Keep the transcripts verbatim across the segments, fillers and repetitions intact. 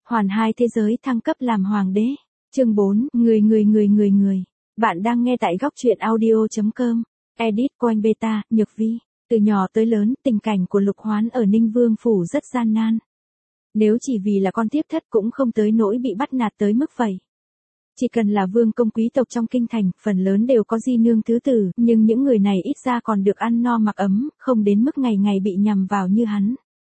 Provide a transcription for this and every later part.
Hoàn hai thế giới thăng cấp làm hoàng đế. Chương bốn, người người người người người. Bạn đang nghe tại góc truyện audio chấm com. Edit Coin Beta, Nhược Vi. Từ nhỏ tới lớn, tình cảnh của Lục Hoán ở Ninh Vương phủ rất gian nan. Nếu chỉ vì là con tiếp thất cũng không tới nỗi bị bắt nạt tới mức vậy. Chỉ cần là vương công quý tộc trong kinh thành, phần lớn đều có di nương thứ tử, nhưng những người này ít ra còn được ăn no mặc ấm, không đến mức ngày ngày bị nhằm vào như hắn.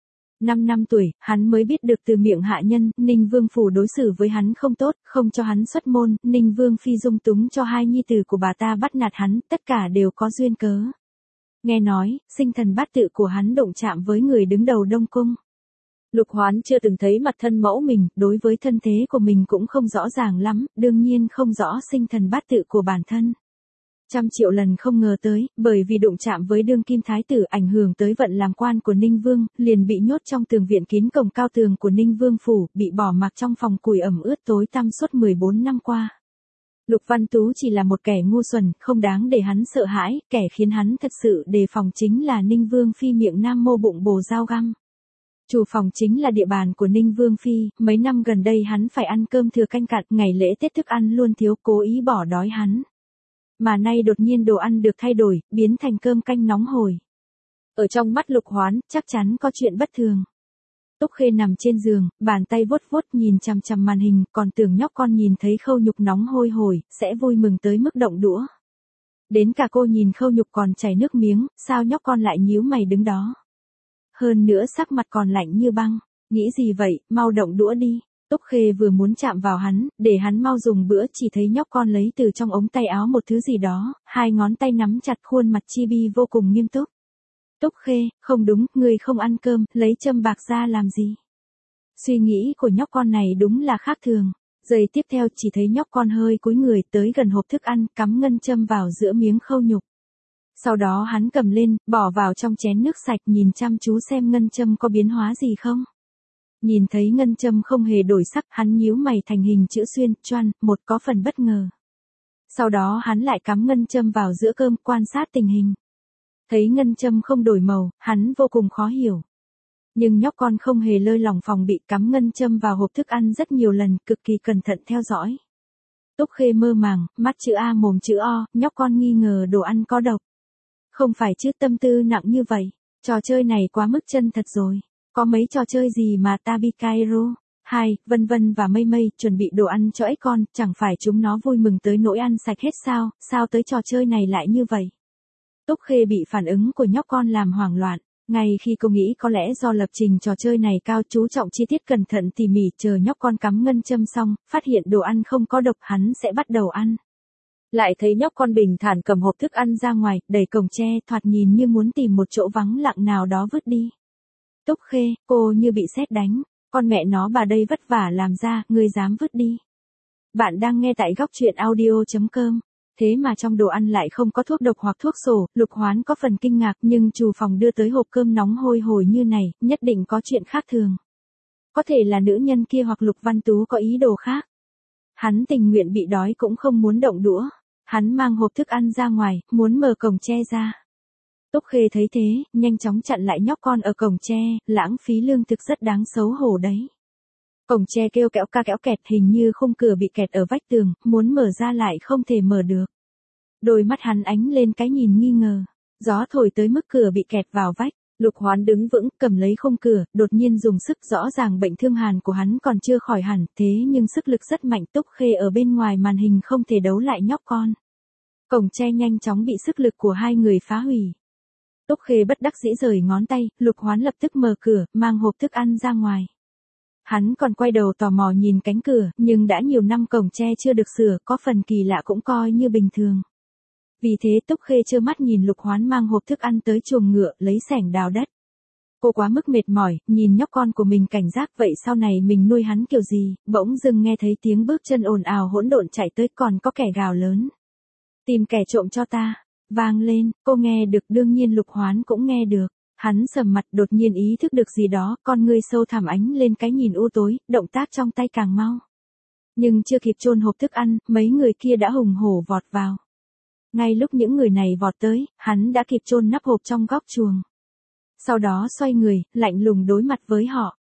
Năm năm tuổi, hắn mới biết được từ miệng hạ nhân, Ninh Vương phủ đối xử với hắn không tốt, không cho hắn xuất môn, Ninh Vương phi dung túng cho hai nhi tử của bà ta bắt nạt hắn, tất cả đều có duyên cớ. Nghe nói, sinh thần bát tự của hắn đụng chạm với người đứng đầu Đông Cung. Lục Hoán chưa từng thấy mặt thân mẫu mình, đối với thân thế của mình cũng không rõ ràng lắm, đương nhiên không rõ sinh thần bát tự của bản thân. Trăm triệu lần không ngờ tới, bởi vì đụng chạm với đương kim thái tử ảnh hưởng tới vận làm quan của Ninh Vương, liền bị nhốt trong tường viện kín cổng cao tường của Ninh Vương phủ, bị bỏ mặc trong phòng củi ẩm ướt tối tăm suốt mười bốn năm qua. Lục Văn Tú chỉ là một kẻ ngu xuẩn, không đáng để hắn sợ hãi, kẻ khiến hắn thật sự đề phòng chính là Ninh Vương phi miệng nam mô bụng bồ dao găm. Chủ phòng chính là địa bàn của Ninh Vương phi, mấy năm gần đây hắn phải ăn cơm thừa canh cặn, ngày lễ Tết thức ăn luôn thiếu, cố ý bỏ đói hắn. Mà nay đột nhiên đồ ăn được thay đổi, biến thành cơm canh nóng hổi. Ở trong mắt Lục Hoán, chắc chắn có chuyện bất thường. Túc Khê nằm trên giường, bàn tay vuốt vuốt nhìn chằm chằm màn hình, còn tưởng nhóc con nhìn thấy khâu nhục nóng hôi hổi, sẽ vui mừng tới mức động đũa. Đến cả cô nhìn khâu nhục còn chảy nước miếng, sao nhóc con lại nhíu mày đứng đó. Hơn nữa sắc mặt còn lạnh như băng, nghĩ gì vậy, mau động đũa đi. Túc Khê vừa muốn chạm vào hắn, để hắn mau dùng bữa, chỉ thấy nhóc con lấy từ trong ống tay áo một thứ gì đó, hai ngón tay nắm chặt, khuôn mặt chibi vô cùng nghiêm túc. Túc Khê, không đúng, người không ăn cơm, lấy châm bạc ra làm gì? Suy nghĩ của nhóc con này đúng là khác thường. Giây tiếp theo chỉ thấy nhóc con hơi cúi người tới gần hộp thức ăn, cắm ngân châm vào giữa miếng khâu nhục. Sau đó hắn cầm lên, bỏ vào trong chén nước sạch, nhìn chăm chú xem ngân châm có biến hóa gì không. Nhìn thấy ngân châm không hề đổi sắc, hắn nhíu mày thành hình chữ xuyên, choăn, một có phần bất ngờ. Sau đó hắn lại cắm ngân châm vào giữa cơm, quan sát tình hình. Thấy ngân châm không đổi màu, hắn vô cùng khó hiểu. Nhưng nhóc con không hề lơi lỏng phòng bị, cắm ngân châm vào hộp thức ăn rất nhiều lần, cực kỳ cẩn thận theo dõi. Túc Khê mơ màng, mắt chữ A mồm chữ O, nhóc con nghi ngờ đồ ăn có độc. Không phải chứ, tâm tư nặng như vậy, trò chơi này quá mức chân thật rồi. Có mấy trò chơi gì mà Tabikairo, hai, vân vân và mây mây, chuẩn bị đồ ăn cho ếch con, chẳng phải chúng nó vui mừng tới nỗi ăn sạch hết sao, sao tới trò chơi này lại như vậy. Túc Khê bị phản ứng của nhóc con làm hoảng loạn, ngay khi cô nghĩ có lẽ do lập trình trò chơi này cao, chú trọng chi tiết cẩn thận tỉ mỉ, chờ nhóc con cắm ngân châm xong, phát hiện đồ ăn không có độc, hắn sẽ bắt đầu ăn. Lại thấy nhóc con bình thản cầm hộp thức ăn ra ngoài, đẩy cổng tre, thoạt nhìn như muốn tìm một chỗ vắng lặng nào đó vứt đi. Túc Khê, cô như bị sét đánh, con mẹ nó bà đây vất vả làm ra, ngươi dám vứt đi. Bạn đang nghe tại góc truyện audio chấm com. Thế mà trong đồ ăn lại không có thuốc độc hoặc thuốc sổ, Lục Hoán có phần kinh ngạc, nhưng chủ phòng đưa tới hộp cơm nóng hôi hổi như này, nhất định có chuyện khác thường. Có thể là nữ nhân kia hoặc Lục Văn Tú có ý đồ khác. Hắn tình nguyện bị đói cũng không muốn động đũa. Hắn mang hộp thức ăn ra ngoài, muốn mở cổng tre ra. Túc Khê thấy thế, nhanh chóng chặn lại nhóc con ở cổng tre, lãng phí lương thực rất đáng xấu hổ đấy. Cổng tre kêu kẽo ca kẽo kẹt, hình như khung cửa bị kẹt ở vách tường, muốn mở ra lại không thể mở được. Đôi mắt hắn ánh lên cái nhìn nghi ngờ, gió thổi tới mức cửa bị kẹt vào vách. Lục Hoán đứng vững, cầm lấy khung cửa, đột nhiên dùng sức, rõ ràng bệnh thương hàn của hắn còn chưa khỏi hẳn, thế nhưng sức lực rất mạnh. Túc Khê ở bên ngoài màn hình không thể đấu lại nhóc con. Cổng tre nhanh chóng bị sức lực của hai người phá hủy. Túc Khê bất đắc dĩ rời ngón tay, Lục Hoán lập tức mở cửa, mang hộp thức ăn ra ngoài. Hắn còn quay đầu tò mò nhìn cánh cửa, nhưng đã nhiều năm cổng tre chưa được sửa, có phần kỳ lạ cũng coi như bình thường. Vì thế Túc Khê trơ mắt nhìn Lục Hoán mang hộp thức ăn tới chuồng ngựa, lấy xẻng đào đất. Cô quá mức mệt mỏi, nhìn nhóc con của mình cảnh giác, vậy sau này mình nuôi hắn kiểu gì, bỗng dưng nghe thấy tiếng bước chân ồn ào hỗn độn chạy tới, còn có kẻ gào lớn. Tìm kẻ trộm cho ta, vang lên, cô nghe được, đương nhiên Lục Hoán cũng nghe được. Hắn sầm mặt, đột nhiên ý thức được gì đó, con ngươi sâu thẳm ánh lên cái nhìn u tối, động tác trong tay càng mau. Nhưng chưa kịp chôn hộp thức ăn, mấy người kia đã hùng hổ vọt vào. Ngay lúc những người này vọt tới, hắn đã kịp chôn nắp hộp trong góc chuồng. Sau đó xoay người, lạnh lùng đối mặt với họ.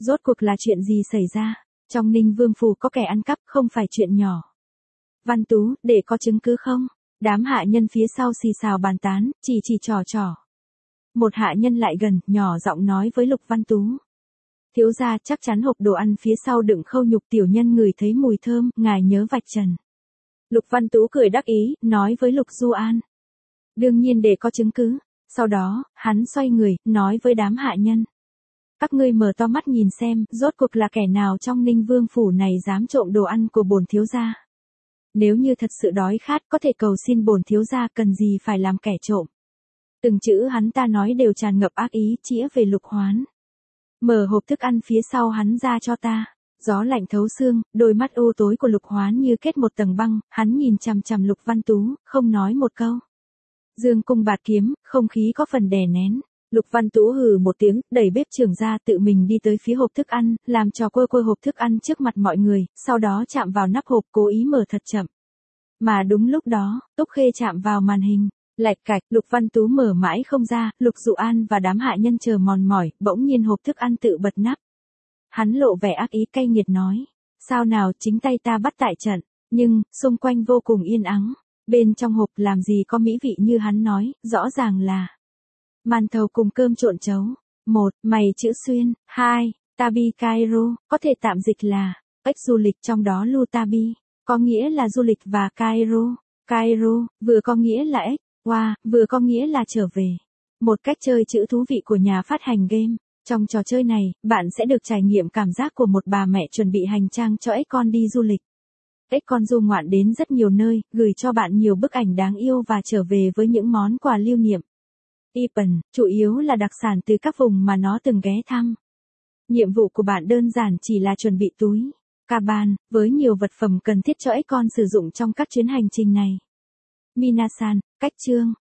Rốt cuộc là chuyện gì xảy ra? Trong Ninh Vương phủ có kẻ ăn cắp không phải chuyện nhỏ. Văn Tú, để có chứng cứ không? Đám hạ nhân phía sau xì xào bàn tán, chỉ chỉ trò trò. Một hạ nhân lại gần, nhỏ giọng nói với Lục Văn Tú. Thiếu gia, chắc chắn hộp đồ ăn phía sau đựng khâu nhục tiểu nhân ngửi thấy mùi thơm, ngài nhớ vạch trần. Lục Văn Tú cười đắc ý, nói với Lục Du An. Đương nhiên để có chứng cứ. Sau đó, hắn xoay người, nói với đám hạ nhân. Các ngươi mở to mắt nhìn xem, rốt cuộc là kẻ nào trong Ninh Vương phủ này dám trộm đồ ăn của bổn thiếu gia. Nếu như thật sự đói khát có thể cầu xin bổn thiếu gia, cần gì phải làm kẻ trộm. Từng chữ hắn ta nói đều tràn ngập ác ý, chĩa về Lục Hoán. Mở hộp thức ăn phía sau hắn ra cho ta. Gió lạnh thấu xương, đôi mắt u tối của Lục Hoán như kết một tầng băng, hắn nhìn chằm chằm Lục Văn Tú, không nói một câu. Dương cung bạt kiếm, không khí có phần đè nén. Lục Văn Tú hừ một tiếng, đẩy bếp trưởng ra, tự mình đi tới phía hộp thức ăn, làm trò quơ quơ hộp thức ăn trước mặt mọi người, sau đó chạm vào nắp hộp, cố ý mở thật chậm. Mà đúng lúc đó, Túc Khê chạm vào màn hình, lạch cạch, Lục Văn Tú mở mãi không ra, Lục Dụ An và đám hạ nhân chờ mòn mỏi, bỗng nhiên hộp thức ăn tự bật nắp. Hắn lộ vẻ ác ý cay nghiệt nói, sao nào, chính tay ta bắt tại trận, nhưng, xung quanh vô cùng yên ắng, bên trong hộp làm gì có mỹ vị như hắn nói, rõ ràng là màn thầu cùng cơm trộn chấu. Một, mày chữ xuyên. Hai, Tabi Cairo, có thể tạm dịch là ếch du lịch, trong đó Lu Tabi, có nghĩa là du lịch, và Cairo, Cairo, vừa có nghĩa là ếch, wow, vừa có nghĩa là trở về. Một cách chơi chữ thú vị của nhà phát hành game. Trong trò chơi này, bạn sẽ được trải nghiệm cảm giác của một bà mẹ chuẩn bị hành trang cho ếch con đi du lịch. Ếch con du ngoạn đến rất nhiều nơi, gửi cho bạn nhiều bức ảnh đáng yêu và trở về với những món quà lưu niệm. Ipan, chủ yếu là đặc sản từ các vùng mà nó từng ghé thăm. Nhiệm vụ của bạn đơn giản chỉ là chuẩn bị túi, caban, với nhiều vật phẩm cần thiết cho ếch con sử dụng trong các chuyến hành trình này. Minasan, cách chương.